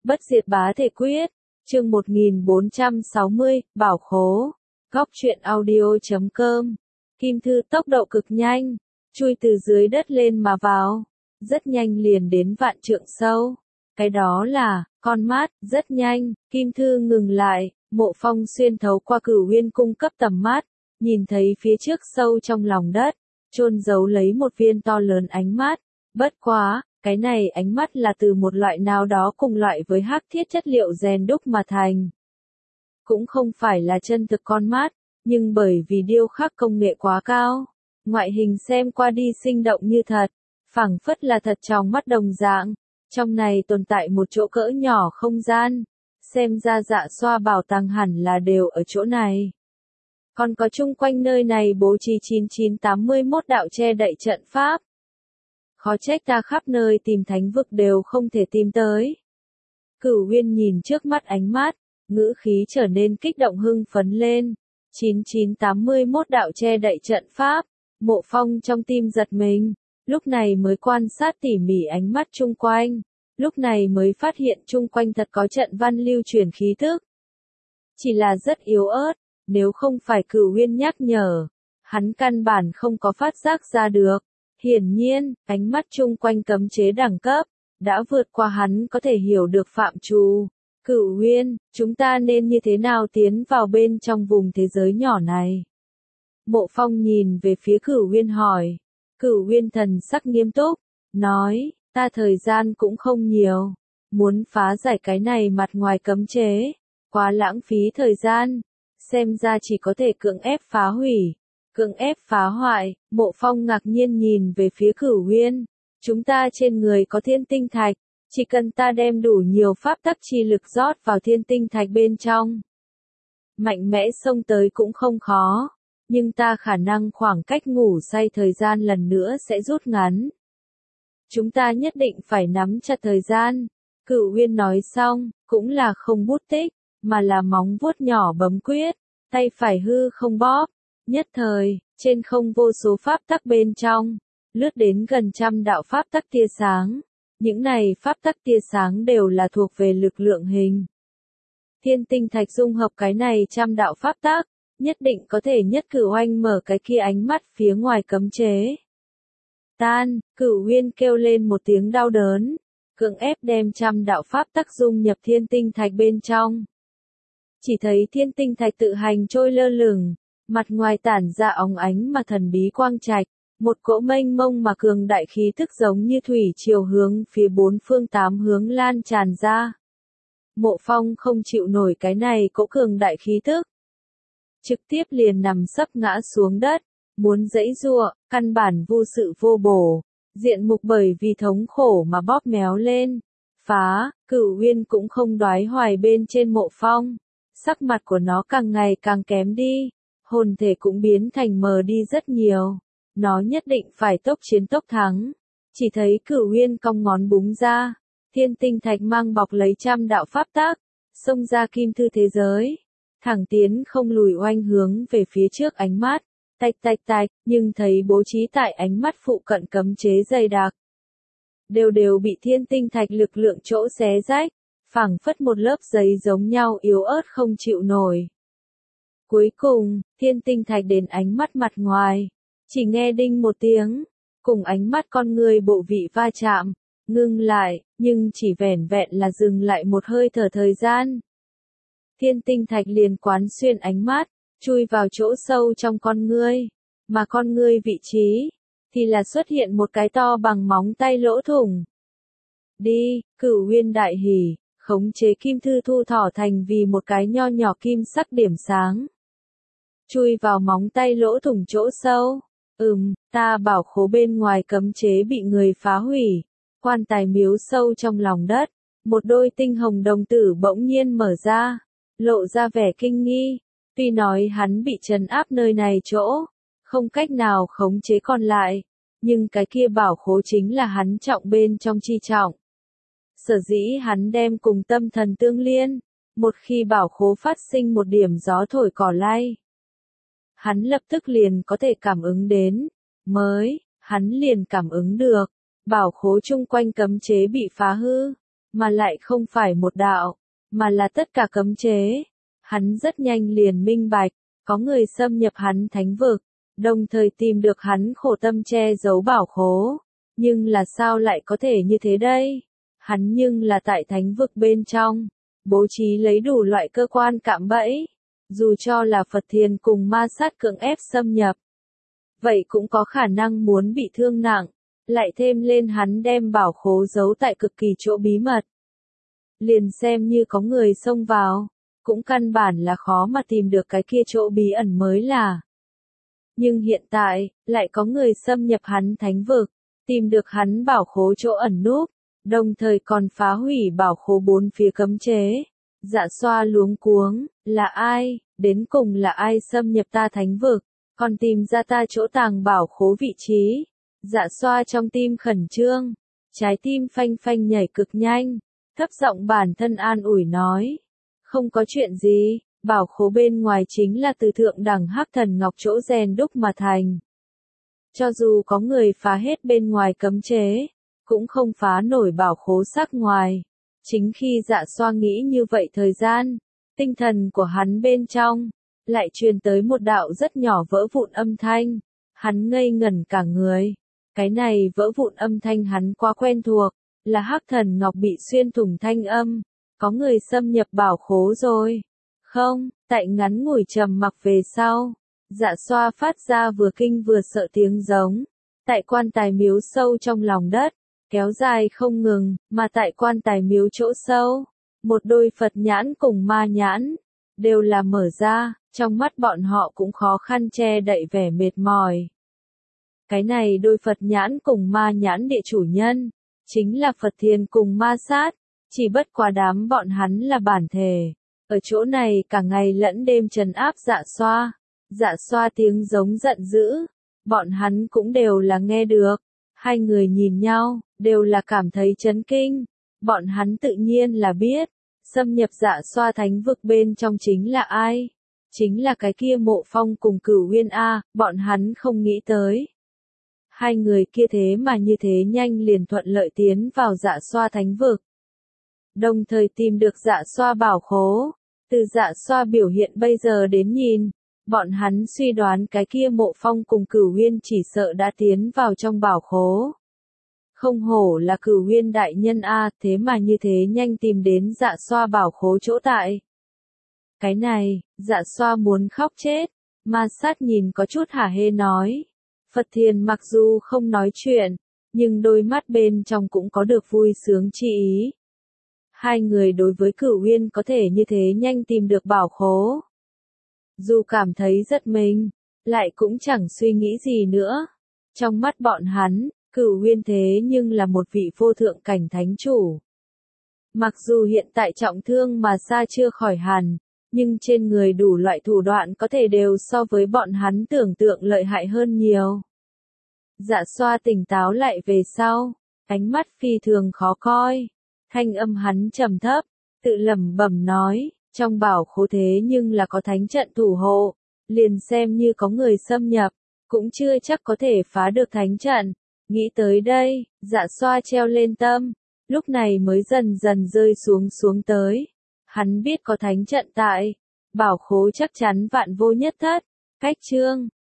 Bất diệt bá thể quyết, chương 1460, bảo khố, góc truyện audio.com, kim thư tốc độ cực nhanh, chui từ dưới đất lên mà vào, rất nhanh liền đến vạn trượng sâu. Cái đó là, con mắt, rất nhanh, kim thư ngừng lại, Mộ Phong xuyên thấu qua Cửu Uyên cung cấp tầm mắt, nhìn thấy phía trước sâu trong lòng đất, chôn giấu lấy một viên to lớn ánh mắt, bất quá, cái này ánh mắt là từ một loại nào đó cùng loại với hắc thiết chất liệu rèn đúc mà thành. Cũng không phải là chân thực con mắt, nhưng bởi vì điêu khắc công nghệ quá cao, ngoại hình xem qua đi sinh động như thật, phảng phất là thật trong mắt đồng dạng. Trong này tồn tại một chỗ cỡ nhỏ không gian, xem ra Dạ Xoa bảo tàng hẳn là đều ở chỗ này. Còn có chung quanh nơi này bố trí 9981 đạo che đậy trận pháp. Khó trách ta khắp nơi tìm thánh vực đều không thể tìm tới. Cửu Uyên nhìn trước mắt ánh mắt, ngữ khí trở nên kích động hưng phấn lên. 9981 đạo che đậy trận pháp, Mộ Phong trong tim giật mình, lúc này mới quan sát tỉ mỉ ánh mắt chung quanh, lúc này mới phát hiện chung quanh thật có trận văn lưu truyền khí tức. Chỉ là rất yếu ớt, nếu không phải Cửu Uyên nhắc nhở, hắn căn bản không có phát giác ra được. Hiển nhiên, ánh mắt chung quanh cấm chế đẳng cấp, đã vượt qua hắn có thể hiểu được phạm trù. Cửu Uyên, chúng ta nên như thế nào tiến vào bên trong vùng thế giới nhỏ này? Mộ Phong nhìn về phía Cửu Uyên hỏi. Cửu Uyên thần sắc nghiêm túc, nói, ta thời gian cũng không nhiều, muốn phá giải cái này mặt ngoài cấm chế, quá lãng phí thời gian, xem ra chỉ có thể cưỡng ép phá hủy. Cưỡng ép phá hoại, Mộ Phong ngạc nhiên nhìn về phía Cửu Uyên. Chúng ta trên người có thiên tinh thạch, chỉ cần ta đem đủ nhiều pháp tắc chi lực rót vào thiên tinh thạch bên trong. Mạnh mẽ xông tới cũng không khó, nhưng ta khả năng khoảng cách ngủ say thời gian lần nữa sẽ rút ngắn. Chúng ta nhất định phải nắm chặt thời gian. Cửu Uyên nói xong, cũng là không bút tích, mà là móng vuốt nhỏ bấm quyết, tay phải hư không bóp. Nhất thời, trên không vô số pháp tắc bên trong, lướt đến gần trăm đạo pháp tắc tia sáng. Những này pháp tắc tia sáng đều là thuộc về lực lượng hình. Thiên tinh thạch dung hợp cái này trăm đạo pháp tắc, nhất định có thể nhất cử oanh mở cái kia ánh mắt phía ngoài cấm chế. Tan, Cửu Uyên kêu lên một tiếng đau đớn, cưỡng ép đem trăm đạo pháp tắc dung nhập thiên tinh thạch bên trong. Chỉ thấy thiên tinh thạch tự hành trôi lơ lửng. Mặt ngoài tản ra óng ánh mà thần bí quang trạch, một cỗ mênh mông mà cường đại khí tức giống như thủy triều hướng phía bốn phương tám hướng lan tràn ra. Mộ Phong không chịu nổi cái này cỗ cường đại khí tức, trực tiếp liền nằm sấp ngã xuống đất, muốn giãy giụa, căn bản vô sự vô bổ, diện mục bởi vì thống khổ mà bóp méo lên. Phá, Cửu Uyên cũng không đoái hoài bên trên Mộ Phong, sắc mặt của nó càng ngày càng kém đi. Hồn thể cũng biến thành mờ đi rất nhiều. Nó nhất định phải tốc chiến tốc thắng. Chỉ thấy Cửu Uyên cong ngón búng ra. Thiên tinh thạch mang bọc lấy trăm đạo pháp tắc, xông ra kim thư thế giới. Thẳng tiến không lùi oanh hướng về phía trước ánh mắt. Tạch tạch tạch, nhưng thấy bố trí tại ánh mắt phụ cận cấm chế dày đặc. Đều bị thiên tinh thạch lực lượng chỗ xé rách. Phảng phất một lớp giấy giống nhau yếu ớt không chịu nổi. Cuối cùng, thiên tinh thạch đến ánh mắt mặt ngoài, chỉ nghe đinh một tiếng, cùng ánh mắt con người bộ vị va chạm, ngưng lại, nhưng chỉ vẻn vẹn là dừng lại một hơi thở thời gian. Thiên tinh thạch liền quán xuyên ánh mắt, chui vào chỗ sâu trong con ngươi, mà con ngươi vị trí, thì là xuất hiện một cái to bằng móng tay lỗ thủng. Đi, Cửu Uyên đại hỉ, khống chế kim thư thu thỏ thành vì một cái nho nhỏ kim sắc điểm sáng. Chui vào móng tay lỗ thủng chỗ sâu. Ta bảo khố bên ngoài cấm chế bị người phá hủy. Quan tài miếu sâu trong lòng đất. Một đôi tinh hồng đồng tử bỗng nhiên mở ra. Lộ ra vẻ kinh nghi. Tuy nói hắn bị trấn áp nơi này chỗ. Không cách nào khống chế còn lại. Nhưng cái kia bảo khố chính là hắn trọng bên trong chi trọng. Sở dĩ hắn đem cùng tâm thần tương liên. Một khi bảo khố phát sinh một điểm gió thổi cỏ lay. Hắn lập tức liền có thể cảm ứng đến, hắn liền cảm ứng được, bảo khố chung quanh cấm chế bị phá hư, mà lại không phải một đạo, mà là tất cả cấm chế. Hắn rất nhanh liền minh bạch, có người xâm nhập hắn thánh vực, đồng thời tìm được hắn khổ tâm che giấu bảo khố. Nhưng là sao lại có thể như thế đây? Hắn nhưng là tại thánh vực bên trong, bố trí lấy đủ loại cơ quan cạm bẫy, dù cho là Phật Thiền cùng ma sát cưỡng ép xâm nhập. Vậy cũng có khả năng muốn bị thương nặng, lại thêm lên hắn đem bảo khố giấu tại cực kỳ chỗ bí mật. Liền xem như có người xông vào, cũng căn bản là khó mà tìm được cái kia chỗ bí ẩn mới là. Nhưng hiện tại, lại có người xâm nhập hắn thánh vực, tìm được hắn bảo khố chỗ ẩn núp, đồng thời còn phá hủy bảo khố bốn phía cấm chế. Dạ xoa luống cuống, là ai, đến cùng là ai xâm nhập ta thánh vực, còn tìm ra ta chỗ tàng bảo khố vị trí. Dạ xoa trong tim khẩn trương, trái tim phanh phanh nhảy cực nhanh, thấp giọng bản thân an ủi nói. Không có chuyện gì, bảo khố bên ngoài chính là từ thượng đẳng hắc thần ngọc chỗ rèn đúc mà thành. Cho dù có người phá hết bên ngoài cấm chế, cũng không phá nổi bảo khố sắc ngoài. Chính khi dạ xoa nghĩ như vậy thời gian, tinh thần của hắn bên trong, lại truyền tới một đạo rất nhỏ vỡ vụn âm thanh. Hắn ngây ngẩn cả người. Cái này vỡ vụn âm thanh hắn quá quen thuộc, là hắc thần ngọc bị xuyên thủng thanh âm. Có người xâm nhập bảo khố rồi. Không, tại ngắn ngủi trầm mặc về sau. Dạ xoa phát ra vừa kinh vừa sợ tiếng giống. Tại quan tài miếu sâu trong lòng đất, kéo dài không ngừng, mà tại quan tài miếu chỗ sâu, một đôi Phật nhãn cùng ma nhãn, đều là mở ra, trong mắt bọn họ cũng khó khăn che đậy vẻ mệt mỏi. Cái này đôi Phật nhãn cùng ma nhãn địa chủ nhân, chính là Phật Thiền cùng ma sát, chỉ bất quá đám bọn hắn là bản thể. Ở chỗ này cả ngày lẫn đêm trấn áp dạ xoa tiếng giống giận dữ, bọn hắn cũng đều là nghe được. Hai người nhìn nhau, đều là cảm thấy chấn kinh. Bọn hắn tự nhiên là biết, xâm nhập dạ xoa thánh vực bên trong chính là ai? Chính là cái kia Mộ Phong cùng Cửu Uyên A, bọn hắn không nghĩ tới. Hai người kia thế mà như thế nhanh liền thuận lợi tiến vào dạ xoa thánh vực. Đồng thời tìm được dạ xoa bảo khố. Từ dạ xoa biểu hiện bây giờ đến nhìn, bọn hắn suy đoán cái kia Mộ Phong cùng Cửu Uyên chỉ sợ đã tiến vào trong bảo khố. Không hổ là Cửu Uyên đại nhân A, thế mà như thế nhanh tìm đến dạ xoa bảo khố chỗ tại. Cái này, dạ xoa muốn khóc chết. Ma sát nhìn có chút hả hê nói. Phật Thiền mặc dù không nói chuyện, nhưng đôi mắt bên trong cũng có được vui sướng chi ý. Hai người đối với Cửu Uyên có thể như thế nhanh tìm được bảo khố. Dù cảm thấy rất mình, lại cũng chẳng suy nghĩ gì nữa. Trong mắt bọn hắn, Cửu Uyên thế nhưng là một vị vô thượng cảnh thánh chủ. Mặc dù hiện tại trọng thương mà xa chưa khỏi hẳn, nhưng trên người đủ loại thủ đoạn có thể đều so với bọn hắn tưởng tượng lợi hại hơn nhiều. Dạ xoa tỉnh táo lại về sau, ánh mắt phi thường khó coi. Thanh âm hắn trầm thấp, tự lẩm bẩm nói, trong bảo khố thế nhưng là có thánh trận thủ hộ, liền xem như có người xâm nhập, cũng chưa chắc có thể phá được thánh trận. Nghĩ tới đây, dạ xoa treo lên tâm, lúc này mới dần dần rơi xuống tới. Hắn biết có thánh trận tại, bảo khố chắc chắn vạn vô nhất thất. Cách chương